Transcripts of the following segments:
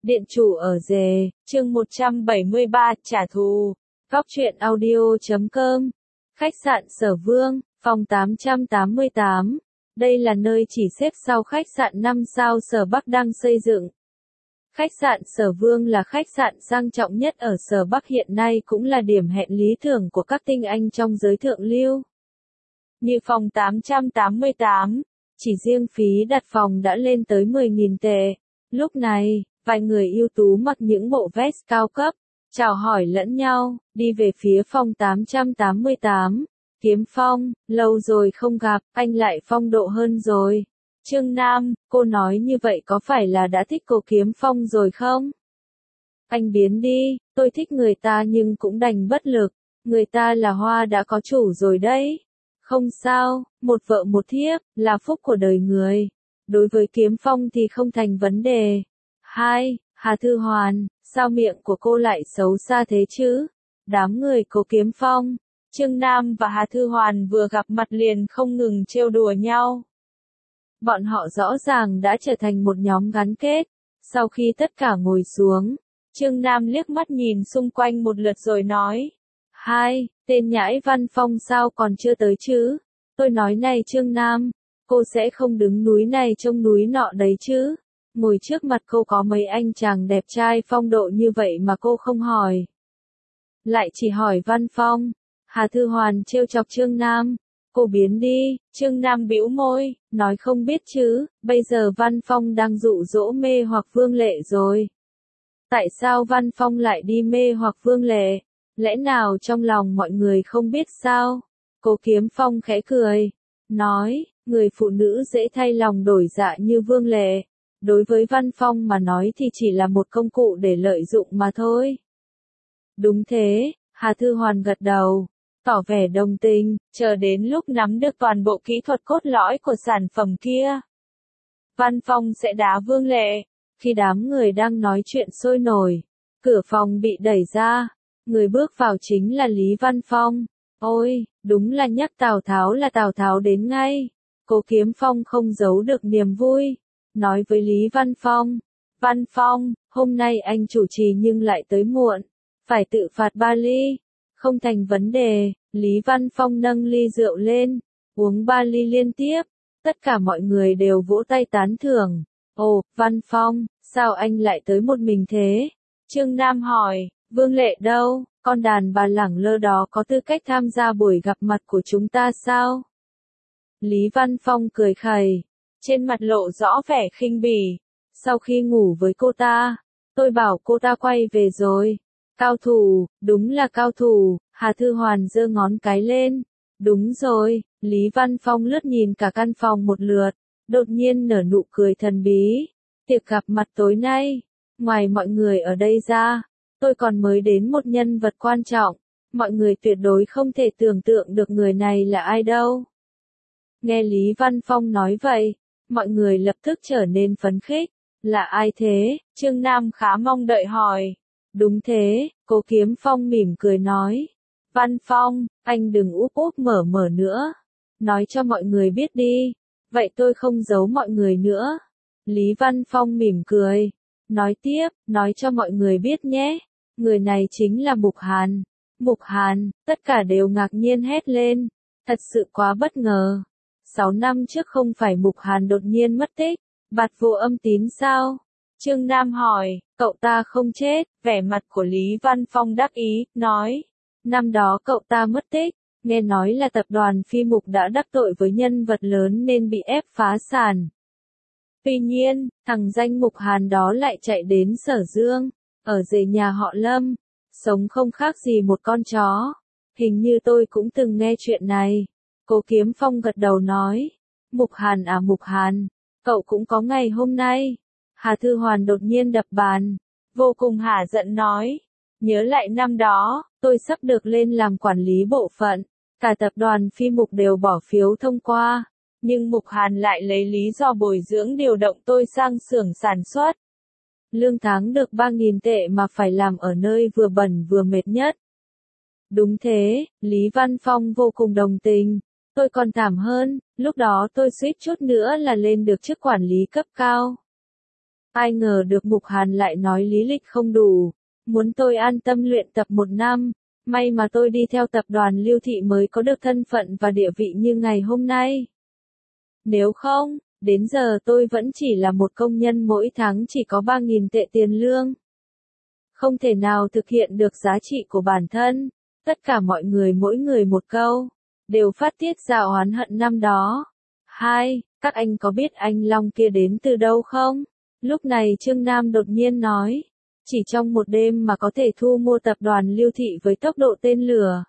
Điện chủ ở rề, chương 173, trả thù. Góc truyện audio.com. Khách sạn Sở Vương, phòng 888. Đây là nơi chỉ xếp sau khách sạn 5 sao Sở Bắc đang xây dựng. Khách sạn Sở Vương là khách sạn sang trọng nhất ở Sở Bắc hiện nay, cũng là điểm hẹn lý tưởng của các tinh anh trong giới thượng lưu. Như phòng 888, chỉ riêng phí đặt phòng đã lên tới 10.000 tệ. Lúc này, vài người ưu tú mặc những bộ vest cao cấp, chào hỏi lẫn nhau, đi về phía phòng 888. Kiếm Phong, lâu rồi không gặp, anh lại phong độ hơn rồi. Trương Nam, cô nói như vậy có phải là đã thích cô Kiếm Phong rồi không? Anh biến đi, tôi thích người ta nhưng cũng đành bất lực, người ta là hoa đã có chủ rồi đấy. Không sao, một vợ một thiếp, là phúc của đời người. Đối với Kiếm Phong thì không thành vấn đề. Hà Thư Hoàn, sao miệng của cô lại xấu xa thế chứ? Đám người Cố Kiếm Phong, Trương Nam và Hà Thư Hoàn vừa gặp mặt liền không ngừng trêu đùa nhau. Bọn họ rõ ràng đã trở thành một nhóm gắn kết. Sau khi tất cả ngồi xuống, Trương Nam liếc mắt nhìn xung quanh một lượt rồi nói. Tên nhãi Văn Phong sao còn chưa tới chứ? Tôi nói này Trương Nam, cô sẽ không đứng núi này trông núi nọ đấy chứ? Ngồi trước mặt cô có mấy anh chàng đẹp trai phong độ như vậy mà cô không hỏi. Lại chỉ hỏi Văn Phong. Hà Thư Hoàn trêu chọc Trương Nam. Cô biến đi, Trương Nam bĩu môi, nói không biết chứ, bây giờ Văn Phong đang dụ dỗ mê hoặc Vương Lệ rồi. Tại sao Văn Phong lại đi mê hoặc Vương Lệ? Lẽ nào trong lòng mọi người không biết sao? Cố Kiếm Phong khẽ cười, nói, người phụ nữ dễ thay lòng đổi dạ như Vương Lệ, đối với Văn Phong mà nói thì chỉ là một công cụ để lợi dụng mà thôi. Đúng thế, Hà Thư Hoàn gật đầu, tỏ vẻ đồng tình, chờ đến lúc nắm được toàn bộ kỹ thuật cốt lõi của sản phẩm kia. Văn Phong sẽ đá Vương Lệ. Khi đám người đang nói chuyện sôi nổi, cửa phòng bị đẩy ra, người bước vào chính là Lý Văn Phong. Ôi, đúng là nhắc Tào Tháo là Tào Tháo đến ngay. Cố Kiếm Phong không giấu được niềm vui, nói với Lý Văn Phong. Văn Phong, hôm nay anh chủ trì nhưng lại tới muộn, phải tự phạt 3 ly. Không thành vấn đề, Lý Văn Phong nâng ly rượu lên, uống 3 ly liên tiếp, tất cả mọi người đều vỗ tay tán thưởng. Ồ, Văn Phong, sao anh lại tới một mình thế? Trương Nam hỏi, Vương Lệ đâu, con đàn bà lẳng lơ đó có tư cách tham gia buổi gặp mặt của chúng ta sao? Lý Văn Phong cười khẩy, trên mặt lộ rõ vẻ khinh bỉ. Sau khi ngủ với cô ta, tôi bảo cô ta quay về rồi. Cao thủ, đúng là cao thủ. Hà Thư Hoàn giơ ngón cái lên. Đúng rồi, Lý Văn Phong lướt nhìn cả căn phòng một lượt, đột nhiên nở nụ cười thần bí. Tiệc gặp mặt tối nay, ngoài mọi người ở đây ra, tôi còn mới đến một nhân vật quan trọng, mọi người tuyệt đối không thể tưởng tượng được người này là ai đâu. Nghe Lý Văn Phong nói vậy, mọi người lập tức trở nên phấn khích. Là ai thế? Trương Nam khá mong đợi hỏi. Đúng thế, Cố Kiếm Phong mỉm cười nói. Văn Phong, anh đừng úp úp mở nữa. Nói cho mọi người biết đi. Vậy tôi không giấu mọi người nữa. Lý Văn Phong mỉm cười. Nói tiếp, nói cho mọi người biết nhé. Người này chính là Mục Hàn. Mục Hàn, tất cả đều ngạc nhiên hét lên. Thật sự quá bất ngờ. 6 năm trước không phải Mục Hàn đột nhiên mất tích, bạt vô âm tín sao? Trương Nam hỏi, cậu ta không chết, vẻ mặt của Lý Văn Phong đắc ý, nói. Năm đó cậu ta mất tích, nghe nói là tập đoàn Phi Mục đã đắc tội với nhân vật lớn nên bị ép phá sản. Tuy nhiên, thằng danh Mục Hàn đó lại chạy đến Sở Dương, ở rể nhà họ Lâm, sống không khác gì một con chó. Hình như tôi cũng từng nghe chuyện này. Cố Kiếm Phong gật đầu nói. Mục Hàn à Mục Hàn, cậu cũng có ngày hôm nay. Hà Thư Hoàn đột nhiên đập bàn, vô cùng hả giận nói. Nhớ lại năm đó, tôi sắp được lên làm quản lý bộ phận, cả tập đoàn Phi Mục đều bỏ phiếu thông qua, nhưng Mục Hàn lại lấy lý do bồi dưỡng điều động tôi sang xưởng sản xuất. Lương tháng được 3.000 tệ mà phải làm ở nơi vừa bẩn vừa mệt nhất. Đúng thế, Lý Văn Phong vô cùng đồng tình. Tôi còn thảm hơn, lúc đó tôi suýt chút nữa là lên được chức quản lý cấp cao. Ai ngờ được Mục Hàn lại nói lý lịch không đủ, muốn tôi an tâm luyện tập 1 năm, may mà tôi đi theo tập đoàn Lưu Thị mới có được thân phận và địa vị như ngày hôm nay. Nếu không, đến giờ tôi vẫn chỉ là một công nhân mỗi tháng chỉ có 3.000 tệ tiền lương. Không thể nào thực hiện được giá trị của bản thân, tất cả mọi người mỗi người một câu, đều phát tiết ra oán hận năm đó. 2. Các anh có biết anh Long kia đến từ đâu không? Lúc này Trương Nam đột nhiên nói, chỉ trong một đêm mà có thể thu mua tập đoàn Lưu Thị với tốc độ tên lửa.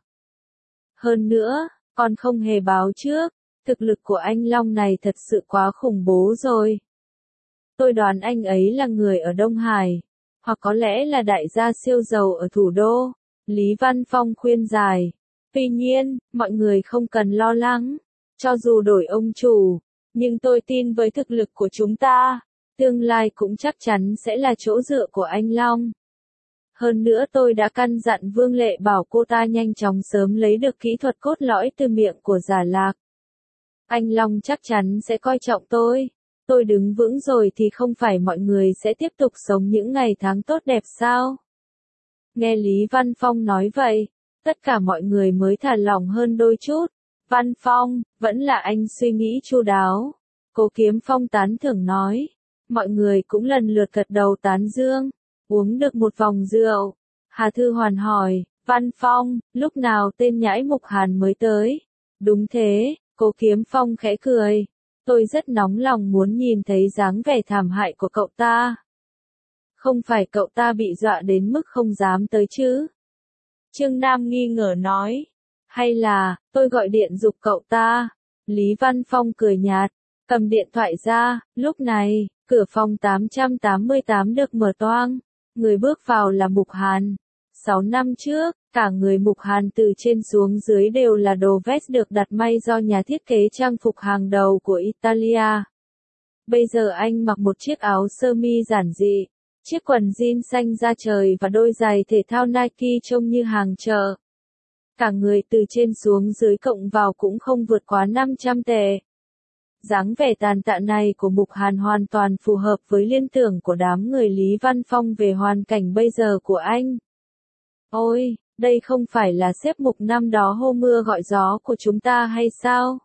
Hơn nữa, còn không hề báo trước, thực lực của anh Long này thật sự quá khủng bố rồi. Tôi đoán anh ấy là người ở Đông Hải, hoặc có lẽ là đại gia siêu giàu ở thủ đô. Lý Văn Phong khuyên giải. Tuy nhiên, mọi người không cần lo lắng, cho dù đổi ông chủ, nhưng tôi tin với thực lực của chúng ta, tương lai cũng chắc chắn sẽ là chỗ dựa của anh Long. Hơn nữa tôi đã căn dặn Vương Lệ bảo cô ta nhanh chóng sớm lấy được kỹ thuật cốt lõi từ miệng của Giả Lạc. Anh Long chắc chắn sẽ coi trọng tôi. Tôi đứng vững rồi thì không phải mọi người sẽ tiếp tục sống những ngày tháng tốt đẹp sao? Nghe Lý Văn Phong nói vậy, tất cả mọi người mới thả lỏng hơn đôi chút. Văn Phong, vẫn là anh suy nghĩ chu đáo. Cố Kiếm Phong tán thưởng nói. Mọi người cũng lần lượt gật đầu tán dương. Uống được một vòng rượu. Hà Thư Hoàn hỏi, Văn Phong, lúc nào tên nhãi Mục Hàn mới tới? Đúng thế, Cố Kiếm Phong khẽ cười. Tôi rất nóng lòng muốn nhìn thấy dáng vẻ thảm hại của cậu ta. Không phải cậu ta bị dọa đến mức không dám tới chứ? Trương Nam nghi ngờ nói. Hay là, tôi gọi điện giục cậu ta? Lý Văn Phong cười nhạt, cầm điện thoại ra, lúc này, cửa phòng 888 được mở toang. Người bước vào là Mục Hàn. 6 năm trước, cả người Mục Hàn từ trên xuống dưới đều là đồ vest được đặt may do nhà thiết kế trang phục hàng đầu của Italia. Bây giờ anh mặc một chiếc áo sơ mi giản dị, chiếc quần jean xanh da trời và đôi giày thể thao Nike trông như hàng chợ. Cả người từ trên xuống dưới cộng vào cũng không vượt quá 500 tệ. Dáng vẻ tàn tạ này của Mục Hàn hoàn toàn phù hợp với liên tưởng của đám người Lý Văn Phong về hoàn cảnh bây giờ của anh. Ôi, đây không phải là sếp Mục năm đó hô mưa gọi gió của chúng ta hay sao?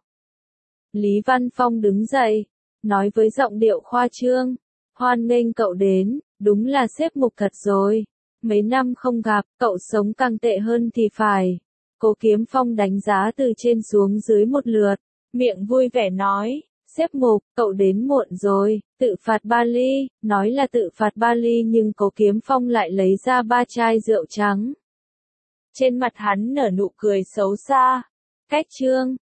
Lý Văn Phong đứng dậy, nói với giọng điệu khoa trương. Hoan nghênh cậu đến, đúng là sếp Mục thật rồi. Mấy năm không gặp, cậu sống càng tệ hơn thì phải. Cố Kiếm Phong đánh giá từ trên xuống dưới một lượt, miệng vui vẻ nói, sếp Mục, cậu đến muộn rồi, tự phạt 3 ly, nói là tự phạt 3 ly nhưng Cố Kiếm Phong lại lấy ra 3 chai rượu trắng. Trên mặt hắn nở nụ cười xấu xa. Cách Trương